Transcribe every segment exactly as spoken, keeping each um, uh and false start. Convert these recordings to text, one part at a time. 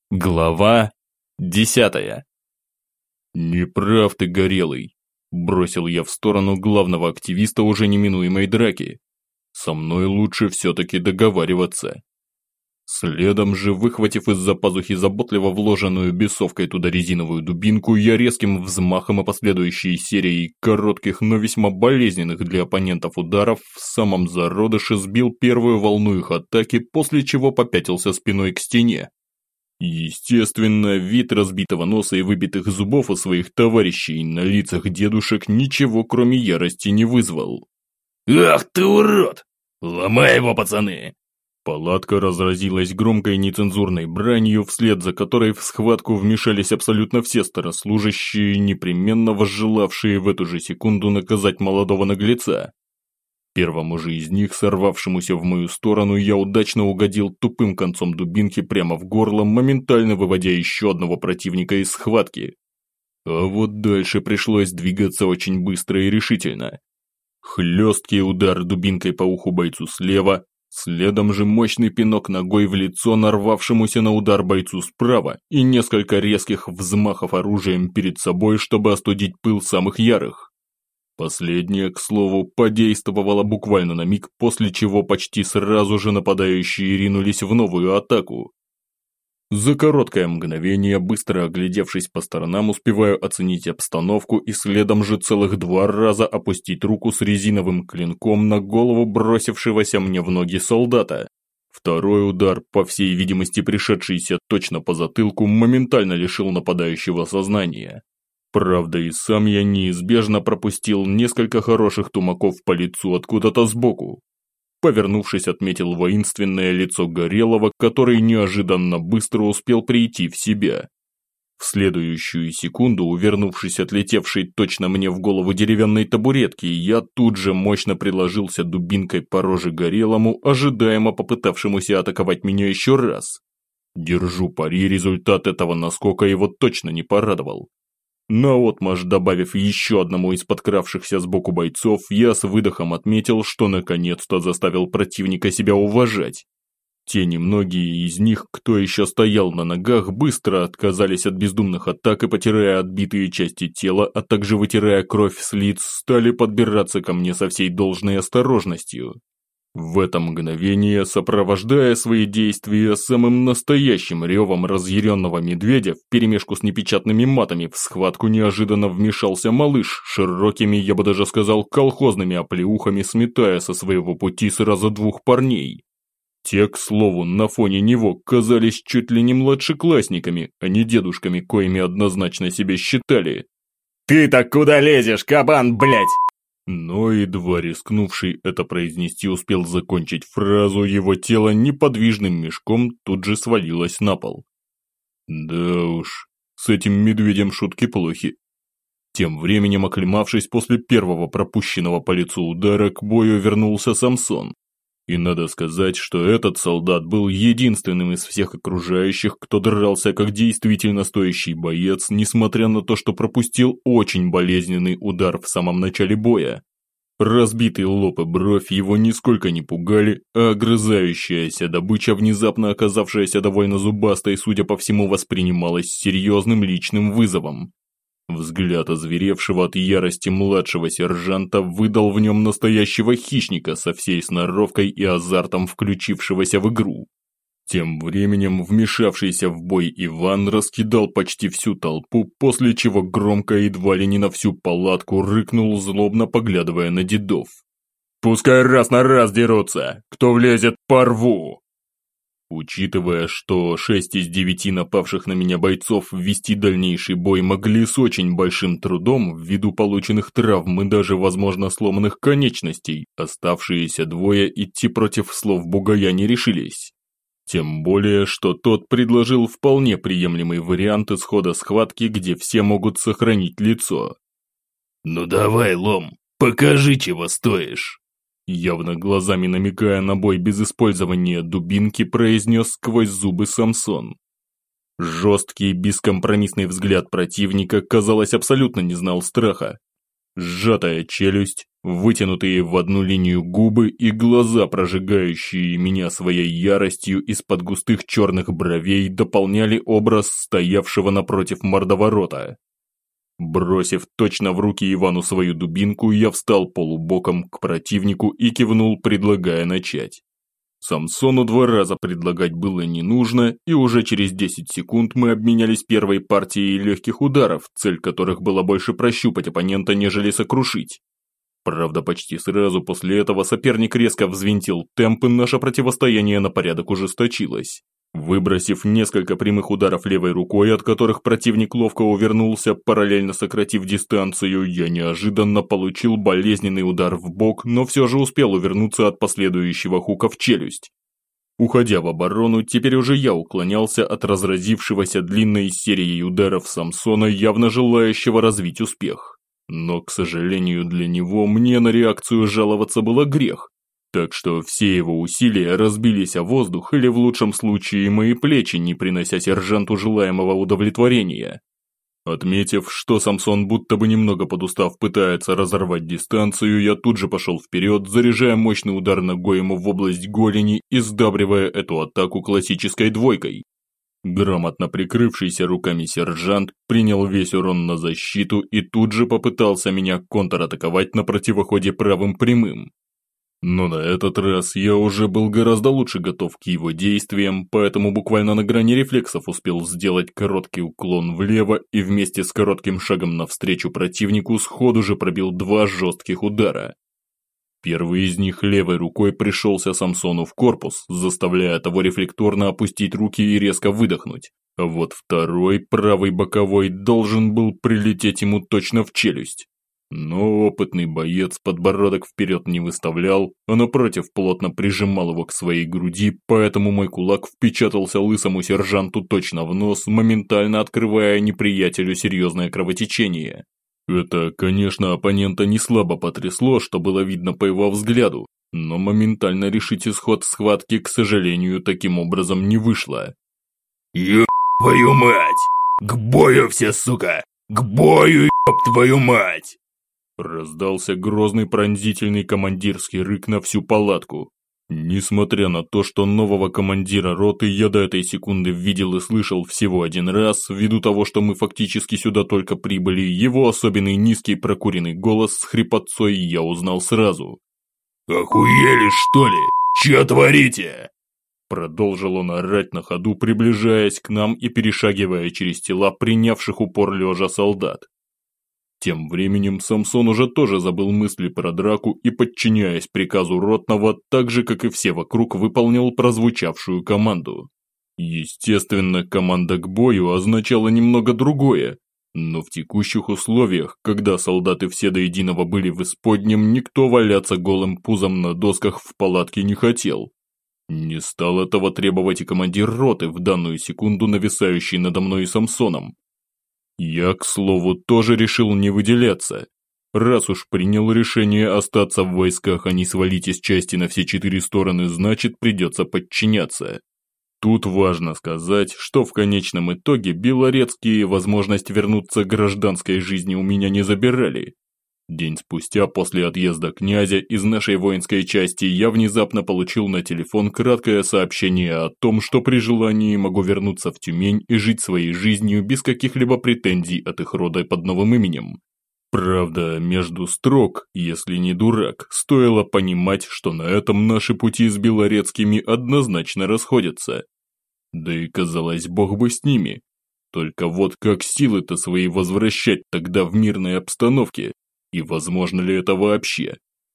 Глава десятая. «Не прав ты, Горелый», – бросил я в сторону главного активиста уже неминуемой драки. «Со мной лучше все-таки договариваться». Следом же, выхватив из-за пазухи заботливо вложенную бесовкой туда резиновую дубинку, я резким взмахом и последующей серией коротких, но весьма болезненных для оппонентов ударов в самом зародыше сбил первую волну их атаки, после чего попятился спиной к стене. Естественно, вид разбитого носа и выбитых зубов у своих товарищей на лицах дедушек ничего кроме ярости не вызвал. «Ах ты урод! Ломай его, пацаны!» Палатка разразилась громкой нецензурной бранью, вслед за которой в схватку вмешались абсолютно все старослужащие, непременно возжелавшие в эту же секунду наказать молодого наглеца. Первому же из них, сорвавшемуся в мою сторону, я удачно угодил тупым концом дубинки прямо в горло, моментально выводя еще одного противника из схватки. А вот дальше пришлось двигаться очень быстро и решительно. Хлесткий удар дубинкой по уху бойцу слева, следом же мощный пинок ногой в лицо нарвавшемуся на удар бойцу справа и несколько резких взмахов оружием перед собой, чтобы остудить пыл самых ярых. Последнее, к слову, подействовало буквально на миг, после чего почти сразу же нападающие ринулись в новую атаку. За короткое мгновение, быстро оглядевшись по сторонам, успеваю оценить обстановку и следом же целых два раза опустить руку с резиновым клинком на голову бросившегося мне в ноги солдата. Второй удар, по всей видимости пришедшийся точно по затылку, моментально лишил нападающего сознания. Правда, и сам я неизбежно пропустил несколько хороших тумаков по лицу откуда-то сбоку. Повернувшись, отметил воинственное лицо Горелого, который неожиданно быстро успел прийти в себя. В следующую секунду, увернувшись от летевшей точно мне в голову деревянной табуретки, я тут же мощно приложился дубинкой по роже Горелому, ожидаемо попытавшемуся атаковать меня еще раз. Держу пари, результат этого наскока его точно не порадовал. Наотмашь добавив еще одному из подкравшихся сбоку бойцов, я с выдохом отметил, что наконец-то заставил противника себя уважать. Те немногие из них, кто еще стоял на ногах, быстро отказались от бездумных атак и, потирая отбитые части тела, а также вытирая кровь с лиц, стали подбираться ко мне со всей должной осторожностью. В это мгновение, сопровождая свои действия самым настоящим ревом разъяренного медведя вперемешку с непечатными матами, в схватку неожиданно вмешался малыш, широкими, я бы даже сказал, колхозными оплеухами сметая со своего пути сразу двух парней. Те, к слову, на фоне него казались чуть ли не младшеклассниками, а не дедушками, коими однозначно себя считали. «Ты-то куда лезешь, кабан, блядь?» Но едва рискнувший это произнести успел закончить фразу, его тело неподвижным мешком тут же свалилось на пол. Да уж, с этим медведем шутки плохи. Тем временем, оклемавшись после первого пропущенного по лицу удара, к бою вернулся Самсон. И надо сказать, что этот солдат был единственным из всех окружающих, кто дрался как действительно стоящий боец, несмотря на то, что пропустил очень болезненный удар в самом начале боя. Разбитый лоб и бровь его нисколько не пугали, а огрызающаяся добыча, внезапно оказавшаяся довольно зубастой, судя по всему, воспринималась серьезным личным вызовом. Взгляд озверевшего от ярости младшего сержанта выдал в нем настоящего хищника со всей сноровкой и азартом включившегося в игру. Тем временем вмешавшийся в бой Иван раскидал почти всю толпу, после чего громко едва ли не на всю палатку рыкнул, злобно поглядывая на дедов. «Пускай раз на раз дерутся! Кто влезет, порву!» Учитывая, что шесть из девяти напавших на меня бойцов ввести дальнейший бой могли с очень большим трудом ввиду полученных травм и даже, возможно, сломанных конечностей, оставшиеся двое идти против слов бугая не решились. Тем более, что тот предложил вполне приемлемый вариант исхода схватки, где все могут сохранить лицо. «Ну давай, лом, покажи, чего стоишь!» Явно глазами намекая на бой без использования дубинки, произнес сквозь зубы Самсон. Жесткий, бескомпромиссный взгляд противника, казалось, абсолютно не знал страха. Сжатая челюсть, Вытянутые в одну линию губы и глаза, прожигающие меня своей яростью из-под густых черных бровей, дополняли образ стоявшего напротив мордоворота. Бросив точно в руки Ивану свою дубинку, я встал полубоком к противнику и кивнул, предлагая начать. Самсону два раза предлагать было не нужно, и уже через десять секунд мы обменялись первой партией легких ударов, цель которых была больше прощупать оппонента, нежели сокрушить. Правда, почти сразу после этого соперник резко взвинтил темп, и наше противостояние на порядок ужесточилось. Выбросив несколько прямых ударов левой рукой, от которых противник ловко увернулся, параллельно сократив дистанцию, я неожиданно получил болезненный удар в бок, но все же успел увернуться от последующего хука в челюсть. Уходя в оборону, теперь уже я уклонялся от разразившегося длинной серией ударов Самсона, явно желающего развить успех. Но, к сожалению для него, мне на реакцию жаловаться было грех. Так что все его усилия разбились о воздух или в лучшем случае мои плечи, не принося сержанту желаемого удовлетворения. Отметив, что Самсон, будто бы немного подустав, пытается разорвать дистанцию, я тут же пошел вперед, заряжая мощный удар ногой ему в область голени и сдабривая эту атаку классической двойкой. Грамотно прикрывшийся руками сержант принял весь урон на защиту и тут же попытался меня контратаковать на противоходе правым прямым. Но на этот раз я уже был гораздо лучше готов к его действиям, поэтому буквально на грани рефлексов успел сделать короткий уклон влево и вместе с коротким шагом навстречу противнику сходу же пробил два жестких удара. Первый из них левой рукой пришелся Самсону в корпус, заставляя того рефлекторно опустить руки и резко выдохнуть, а вот второй, правый боковой, должен был прилететь ему точно в челюсть. Но опытный боец подбородок вперед не выставлял, а напротив плотно прижимал его к своей груди, поэтому мой кулак впечатался лысому сержанту точно в нос, моментально открывая неприятелю серьезное кровотечение. Это, конечно, оппонента не слабо потрясло, что было видно по его взгляду, но моментально решить исход схватки, к сожалению, таким образом не вышло. «Ёб твою мать! К бою все, сука! К бою, ёб твою мать!» Раздался грозный пронзительный командирский рык на всю палатку. Несмотря на то, что нового командира роты я до этой секунды видел и слышал всего один раз, ввиду того, что мы фактически сюда только прибыли, его особенный низкий прокуренный голос с хрипотцой я узнал сразу. «Охуели, что ли? Чё творите?» Продолжил он орать на ходу, приближаясь к нам и перешагивая через тела принявших упор лежа солдат. Тем временем Самсон уже тоже забыл мысли про драку и, подчиняясь приказу ротного, так же, как и все вокруг, выполнял прозвучавшую команду. Естественно, команда к бою означала немного другое, но в текущих условиях, когда солдаты все до единого были в исподнем, никто валяться голым пузом на досках в палатке не хотел. Не стал этого требовать и командир роты, в данную секунду нависающий надо мной и Самсоном. Я, к слову, тоже решил не выделяться. Раз уж принял решение остаться в войсках, а не свалить из части на все четыре стороны, значит, придется подчиняться. Тут важно сказать, что в конечном итоге белорецкие возможность вернуться к гражданской жизни у меня не забирали. День спустя после отъезда князя из нашей воинской части я внезапно получил на телефон краткое сообщение о том, что при желании могу вернуться в Тюмень и жить своей жизнью без каких-либо претензий от их рода под новым именем. Правда, между строк, если не дурак, стоило понимать, что на этом наши пути с белорецкими однозначно расходятся. Да и казалось, бог бы с ними. Только вот как силы-то свои возвращать тогда в мирной обстановке? И возможно ли это вообще?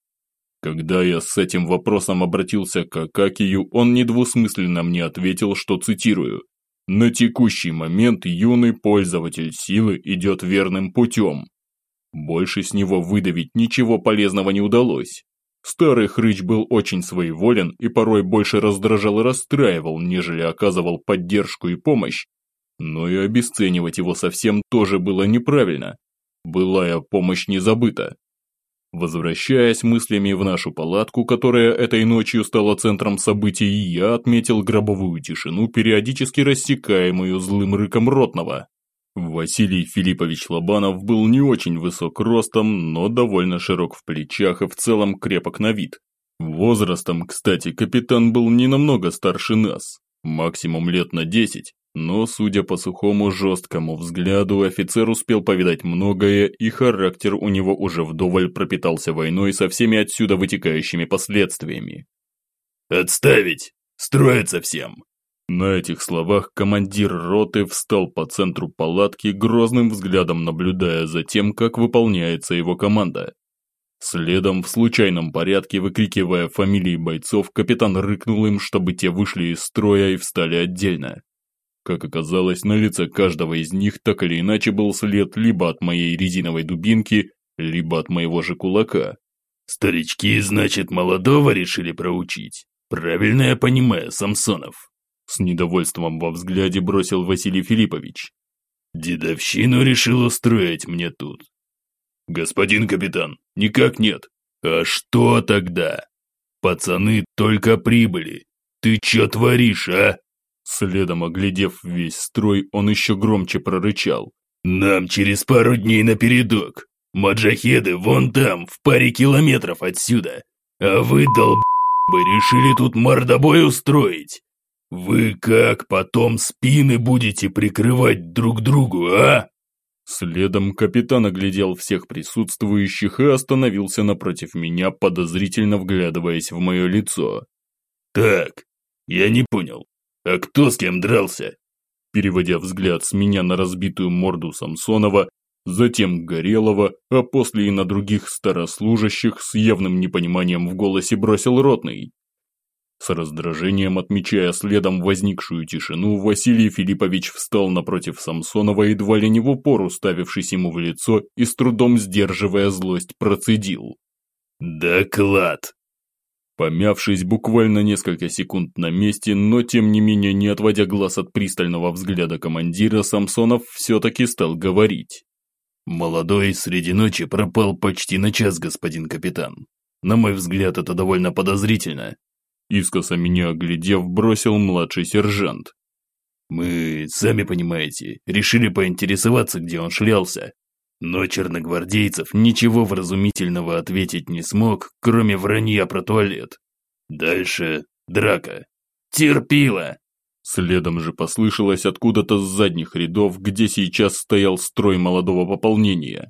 Когда я с этим вопросом обратился к Акакию, он недвусмысленно мне ответил, что, цитирую, «На текущий момент юный пользователь силы идет верным путем». Больше с него выдавить ничего полезного не удалось. Старый хрыч был очень своеволен и порой больше раздражал и расстраивал, нежели оказывал поддержку и помощь. Но и обесценивать его совсем тоже было неправильно. Былая помощь не забыта. Возвращаясь мыслями в нашу палатку, которая этой ночью стала центром событий, я отметил гробовую тишину, периодически рассекаемую злым рыком ротного. Василий Филиппович Лобанов был не очень высок ростом, но довольно широк в плечах и в целом крепок на вид. Возрастом, кстати, капитан был не намного старше нас, максимум лет на десять, но, судя по сухому жесткому взгляду, офицер успел повидать многое, и характер у него уже вдоволь пропитался войной со всеми отсюда вытекающими последствиями. «Отставить! Строиться всем!» На этих словах командир роты встал по центру палатки, грозным взглядом наблюдая за тем, как выполняется его команда. Следом, в случайном порядке, выкрикивая фамилии бойцов, капитан рыкнул им, чтобы те вышли из строя и встали отдельно. Как оказалось, на лице каждого из них так или иначе был след либо от моей резиновой дубинки, либо от моего же кулака. «Старички, значит, молодого решили проучить? Правильно я понимаю, Самсонов?» С недовольством во взгляде бросил Василий Филиппович. «Дедовщину решил устроить мне тут». «Господин капитан, никак нет». «А что тогда? Пацаны только прибыли. Ты чё творишь, а?» Следом, оглядев весь строй, он еще громче прорычал. «Нам через пару дней напередок. Маджахеды вон там, в паре километров отсюда. А вы, долб***бы, решили тут мордобой устроить? Вы как потом спины будете прикрывать друг другу, а?» Следом капитан оглядел всех присутствующих и остановился напротив меня, подозрительно вглядываясь в мое лицо. «Так, я не понял. А кто с кем дрался?» Переводя взгляд с меня на разбитую морду Самсонова, затем Горелого, а после и на других старослужащих, с явным непониманием в голосе бросил ротный. С раздражением отмечая следом возникшую тишину, Василий Филиппович встал напротив Самсонова, едва ли не в упор уставившись ему в лицо и с трудом сдерживая злость процедил. «Доклад!» Помявшись буквально несколько секунд на месте, но тем не менее не отводя глаз от пристального взгляда командира, Самсонов все-таки стал говорить. «Молодой среди ночи пропал почти на час, господин капитан. На мой взгляд, это довольно подозрительно». Искоса меня оглядев, бросил младший сержант. «Мы, сами понимаете, решили поинтересоваться, где он шлялся. Но черногвардейцев ничего вразумительного ответить не смог, кроме вранья про туалет. Дальше драка. Терпила!» Следом же послышалось откуда-то с задних рядов, где сейчас стоял строй молодого пополнения.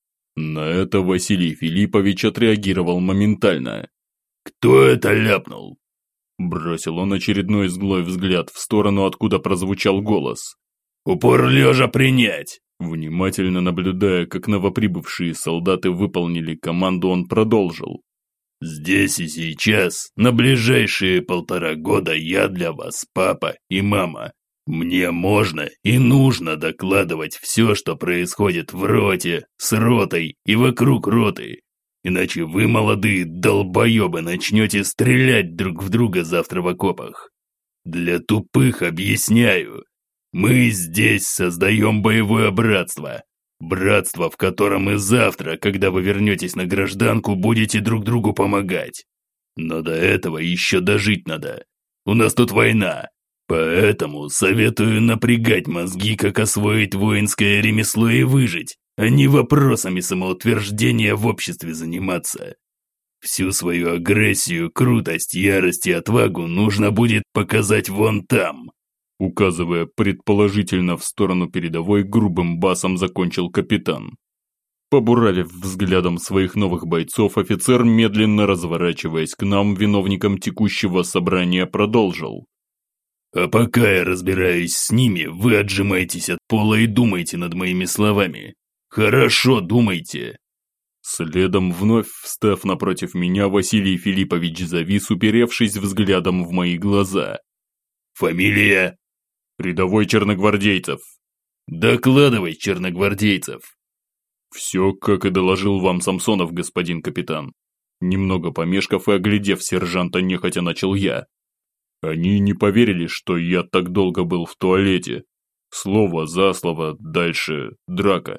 На это Василий Филиппович отреагировал моментально. «Кто это ляпнул?» Бросил он очередной злой взгляд в сторону, откуда прозвучал голос. «Упор лежа принять!» Внимательно наблюдая, как новоприбывшие солдаты выполнили команду, он продолжил. «Здесь и сейчас, на ближайшие полтора года я для вас папа и мама. Мне можно и нужно докладывать все, что происходит в роте, с ротой и вокруг роты. Иначе вы, молодые долбоебы, начнете стрелять друг в друга завтра в окопах. Для тупых объясняю. Мы здесь создаем боевое братство. Братство, в котором и завтра, когда вы вернетесь на гражданку, будете друг другу помогать. Но до этого еще дожить надо. У нас тут война. Поэтому советую напрягать мозги, как освоить воинское ремесло и выжить, а не вопросами самоутверждения в обществе заниматься. Всю свою агрессию, крутость, ярость и отвагу нужно будет показать вон там». Указывая предположительно в сторону передовой, грубым басом закончил капитан. Побуравив взглядом своих новых бойцов, офицер, медленно разворачиваясь к нам, виновникам текущего собрания, продолжил. «А пока я разбираюсь с ними, вы отжимаетесь от пола и думайте над моими словами. Хорошо думайте». Следом, вновь встав напротив меня, Василий Филиппович завис, уперевшись взглядом в мои глаза. «Фамилия?» «Рядовой Черногвардейцев». «Докладывай, Черногвардейцев». «Все, как и доложил вам Самсонов, господин капитан». Немного помешков и оглядев сержанта, нехотя начал я. Они не поверили, что я так долго был в туалете. Слово за слово, дальше драка.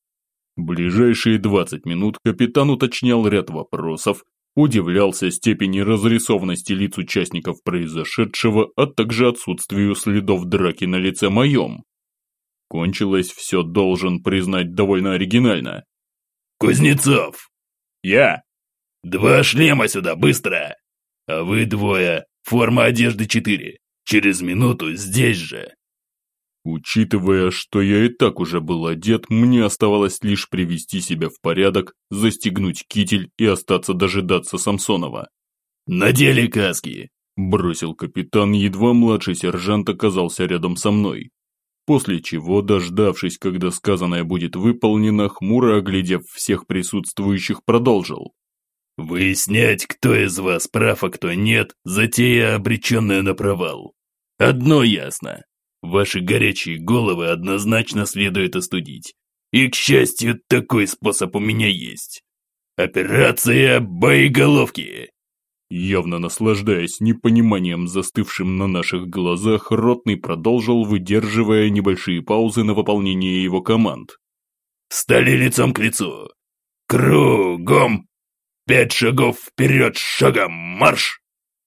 Ближайшие двадцать минут капитан уточнял ряд вопросов, удивлялся степени разрисованности лиц участников произошедшего, а также отсутствию следов драки на лице моем. Кончилось все, должен признать, довольно оригинально. «Кузнецов!» «Я!» «Два шлема сюда, быстро! А вы двое, форма одежды четыре. Через минуту здесь же!» Учитывая, что я и так уже был одет, мне оставалось лишь привести себя в порядок, застегнуть китель и остаться дожидаться Самсонова. «Надели каски!» – бросил капитан, едва младший сержант оказался рядом со мной. После чего, дождавшись, когда сказанное будет выполнено, хмуро оглядев всех присутствующих, продолжил. «Выяснять, кто из вас прав, а кто нет, затея, обреченная на провал. Одно ясно. Ваши горячие головы однозначно следует остудить. И, к счастью, такой способ у меня есть. Операция «Боеголовки». Явно наслаждаясь непониманием, застывшим на наших глазах, ротный продолжил, выдерживая небольшие паузы на выполнение его команд. «Стали лицом к лицу. Кругом. Пять шагов вперед, шагом марш.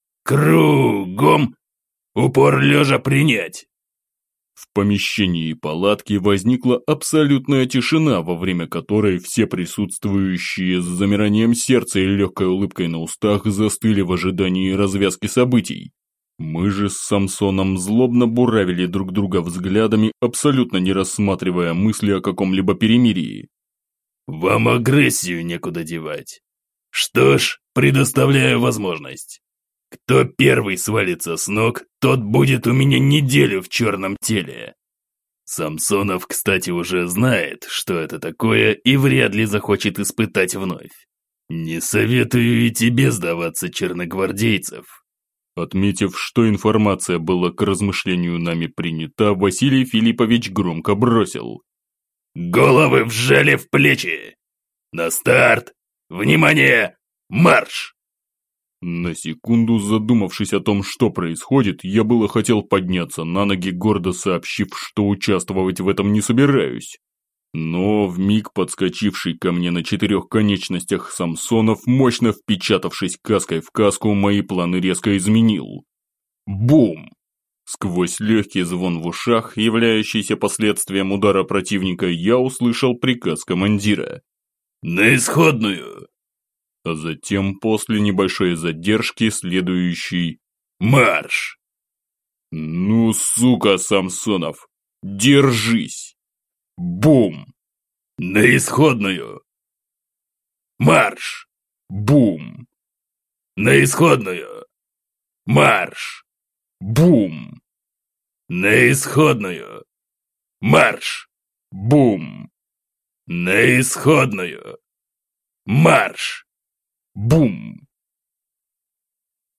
Кругом. Упор лежа принять». В помещении палатки возникла абсолютная тишина, во время которой все присутствующие с замиранием сердца и легкой улыбкой на устах застыли в ожидании развязки событий. Мы же с Самсоном злобно буравили друг друга взглядами, абсолютно не рассматривая мысли о каком-либо перемирии. «Вам агрессию некуда девать. Что ж, предоставляю возможность. Кто первый свалится с ног, тот будет у меня неделю в черном теле. Самсонов, кстати, уже знает, что это такое, и вряд ли захочет испытать вновь. Не советую и тебе сдаваться, черногвардейцев». Отметив, что информация была к размышлению нами принята, Василий Филиппович громко бросил. «Головы вжали в плечи! На старт! Внимание! Марш!» На секунду задумавшись о том, что происходит, я было хотел подняться на ноги, гордо сообщив, что участвовать в этом не собираюсь. Но вмиг подскочивший ко мне на четырех конечностях Самсонов, мощно впечатавшись каской в каску, мои планы резко изменил. Бум! Сквозь легкий звон в ушах, являющийся последствием удара противника, я услышал приказ командира. «На исходную!» А затем, после небольшой задержки, следующий «Марш!» «Ну, сука, Самсонов, держись!» Бум! «На исходную!» «Марш!» Бум! «На исходную!» «Марш!» Бум! «На исходную!» «Марш!» Бум! «На исходную!» «Марш!» Бум!